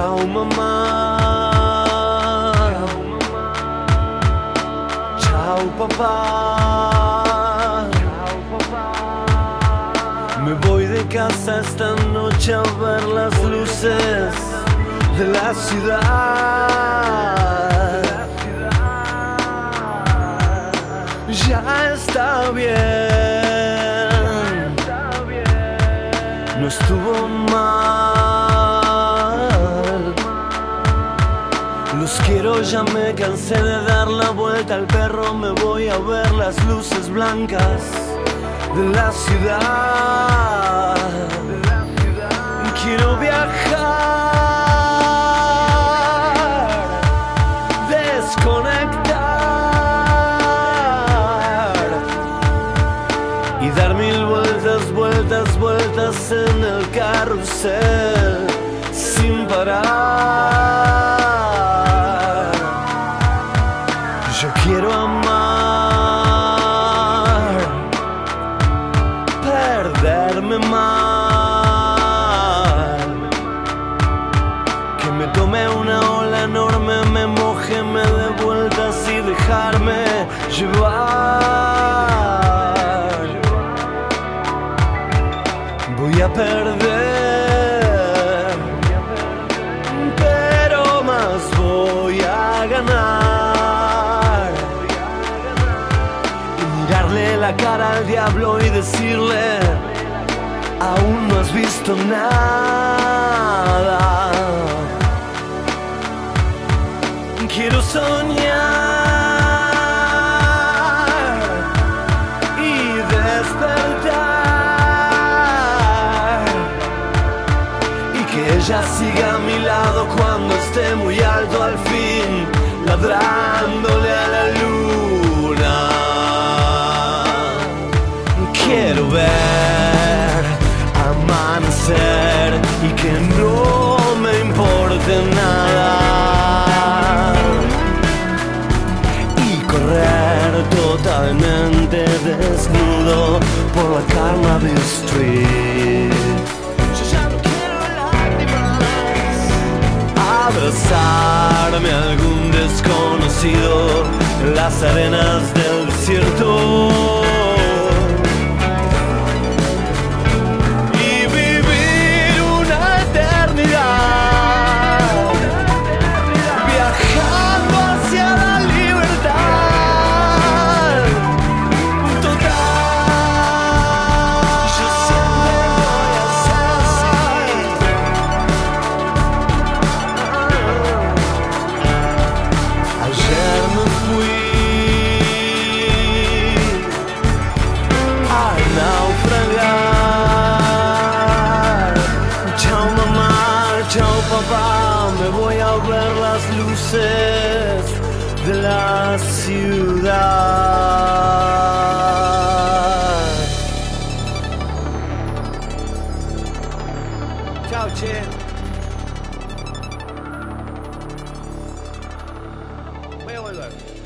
Chao mamá, chao papá, me voy de casa esta noche a ver las luces de la ciudad. Ya está bien, no estuvo mal. Los quiero, ya me cansé de dar la vuelta al perro. Me voy a ver las luces blancas de la ciudad. Quiero viajar, desconectar y dar mil vueltas, vueltas, vueltas en el carrusel sin parar. Yo quiero amar, perderme mal, que me tome una ola enorme, me moje, me dé vueltas y dejarme llevar. Voy a perder, pero más voy a ganar. Y mirarle la cara al diablo y decirle: aún no has visto nada. Quiero soñar y despertar, y que ella siga a mi lado cuando esté muy alto al fin, ladrándole a la luna. Quiero ver amanecer y que no me importe nada, y correr totalmente desnudo por la Carnaby Street. Yo ya no quiero lágrimas, abrazarme a algún desconocido en las arenas del desierto. Me voy a ver las luces de la ciudad. Chao, che. Voy a volver.